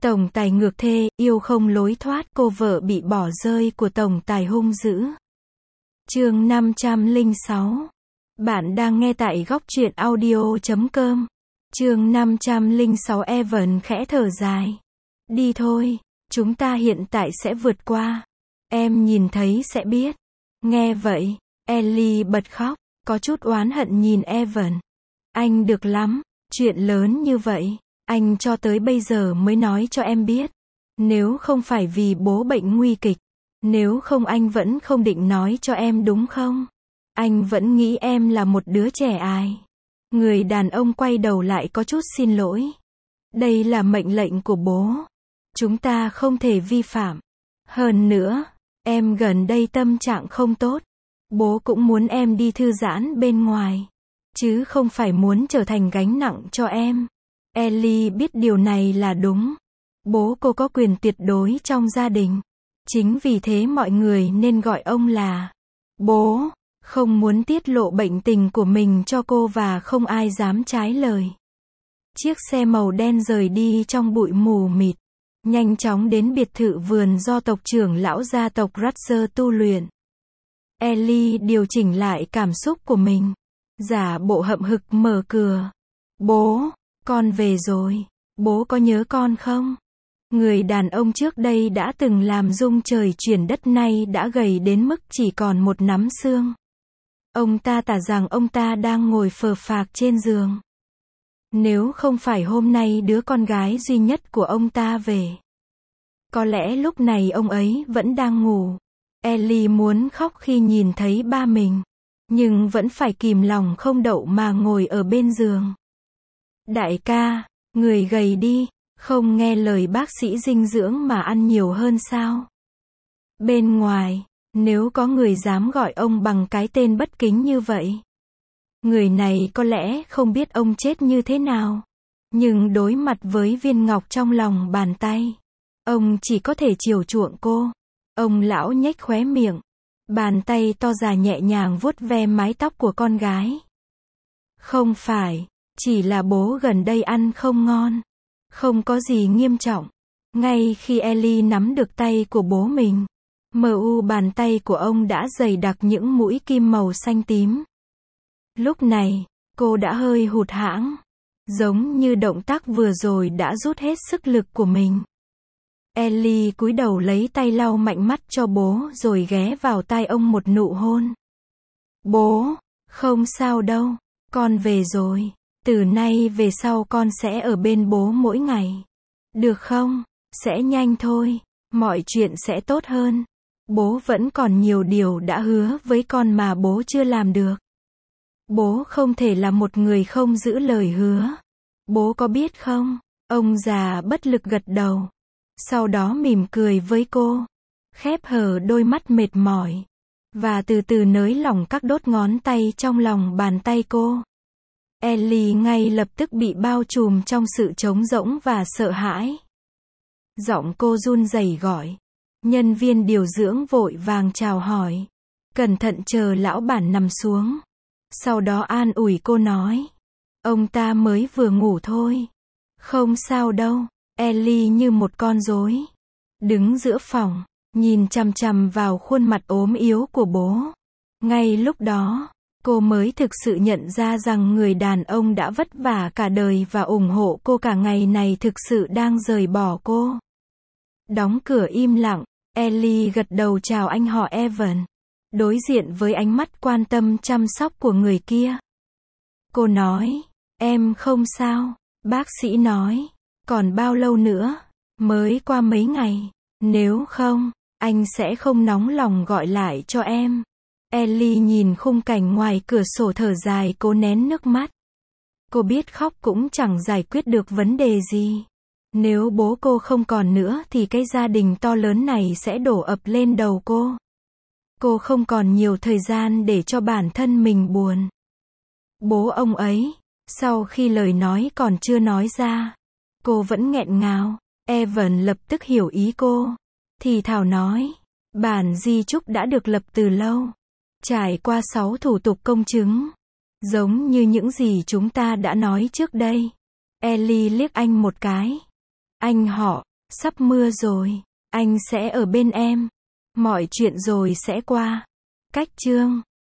Tổng tài ngược thê, yêu không lối thoát, cô vợ bị bỏ rơi của tổng tài hung dữ. Chương 506. Bạn đang nghe tại góc truyện audio.com. Chương 506. Evan khẽ thở dài. Đi thôi, chúng ta hiện tại sẽ vượt qua. Em nhìn thấy sẽ biết. Nghe vậy, Ellie bật khóc, có chút oán hận nhìn Evan. Anh được lắm, chuyện lớn như vậy, anh cho tới bây giờ mới nói cho em biết. Nếu không phải vì bố bệnh nguy kịch, nếu không anh vẫn không định nói cho em đúng không? Anh vẫn nghĩ em là một đứa trẻ ai. Người đàn ông quay đầu lại có chút xin lỗi. Đây là mệnh lệnh của bố. Chúng ta không thể vi phạm. Hơn nữa, em gần đây tâm trạng không tốt. Bố cũng muốn em đi thư giãn bên ngoài, chứ không phải muốn trở thành gánh nặng cho em. Ellie biết điều này là đúng. Bố cô có quyền tuyệt đối trong gia đình. Chính vì thế mọi người nên gọi ông là bố. Không muốn tiết lộ bệnh tình của mình cho cô và không ai dám trái lời. Chiếc xe màu đen rời đi trong bụi mù mịt, nhanh chóng đến biệt thự vườn do tộc trưởng lão gia tộc Ratzer tu luyện. Ellie điều chỉnh lại cảm xúc của mình, giả bộ hậm hực mở cửa. Bố, con về rồi. Bố có nhớ con không? Người đàn ông trước đây đã từng làm rung trời chuyển đất nay đã gầy đến mức chỉ còn một nắm xương. Ông ta tả rằng ông ta đang ngồi phờ phạc trên giường. Nếu không phải hôm nay đứa con gái duy nhất của ông ta về, có lẽ lúc này ông ấy vẫn đang ngủ. Ellie muốn khóc khi nhìn thấy ba mình, nhưng vẫn phải kìm lòng không đậu mà ngồi ở bên giường. Đại ca, người gầy đi, không nghe lời bác sĩ dinh dưỡng mà ăn nhiều hơn sao? Bên ngoài, nếu có người dám gọi ông bằng cái tên bất kính như vậy, người này có lẽ không biết ông chết như thế nào. Nhưng đối mặt với viên ngọc trong lòng bàn tay, ông chỉ có thể chiều chuộng cô. Ông lão nhếch khóe miệng, bàn tay to già nhẹ nhàng vuốt ve mái tóc của con gái. Không phải, chỉ là bố gần đây ăn không ngon. Không có gì nghiêm trọng. Ngay khi Ellie nắm được tay của bố mình, bàn tay của ông đã dày đặc những mũi kim màu xanh tím. Lúc này, cô đã hơi hụt hẫng, giống như động tác vừa rồi đã rút hết sức lực của mình. Ellie cúi đầu lấy tay lau mạnh mắt cho bố rồi ghé vào tai ông một nụ hôn. Bố, không sao đâu, con về rồi. Từ nay về sau con sẽ ở bên bố mỗi ngày. Được không? Sẽ nhanh thôi, mọi chuyện sẽ tốt hơn. Bố vẫn còn nhiều điều đã hứa với con mà bố chưa làm được. Bố không thể là một người không giữ lời hứa. Bố có biết không? Ông già bất lực gật đầu. Sau đó mỉm cười với cô, khép hờ đôi mắt mệt mỏi, và từ từ nới lỏng các đốt ngón tay trong lòng bàn tay cô. Ellie ngay lập tức bị bao trùm trong sự trống rỗng và sợ hãi. Giọng cô run rẩy gọi. Nhân viên điều dưỡng vội vàng chào hỏi. Cẩn thận chờ lão bản nằm xuống. Sau đó an ủi cô nói. Ông ta mới vừa ngủ thôi. Không sao đâu. Ellie như một con rối, đứng giữa phòng, nhìn chằm chằm vào khuôn mặt ốm yếu của bố. Ngay lúc đó, cô mới thực sự nhận ra rằng người đàn ông đã vất vả cả đời và ủng hộ cô cả ngày này thực sự đang rời bỏ cô. Đóng cửa im lặng, Ellie gật đầu chào anh họ Evan, đối diện với ánh mắt quan tâm chăm sóc của người kia. Cô nói, em không sao, bác sĩ nói. Còn bao lâu nữa? Mới qua mấy ngày. Nếu không, anh sẽ không nóng lòng gọi lại cho em. Ellie nhìn khung cảnh ngoài cửa sổ thở dài cố nén nước mắt. Cô biết khóc cũng chẳng giải quyết được vấn đề gì. Nếu bố cô không còn nữa thì cái gia đình to lớn này sẽ đổ ập lên đầu cô. Cô không còn nhiều thời gian để cho bản thân mình buồn. Bố ông ấy, sau khi lời nói còn chưa nói ra, cô vẫn nghẹn ngào. Evan lập tức hiểu ý cô. Thì thảo nói, bản di chúc đã được lập từ lâu. Trải qua 6 thủ tục công chứng. Giống như những gì chúng ta đã nói trước đây. Ellie liếc anh một cái. Anh họ, Sắp mưa rồi, anh sẽ ở bên em. Mọi chuyện rồi sẽ qua. Cách chương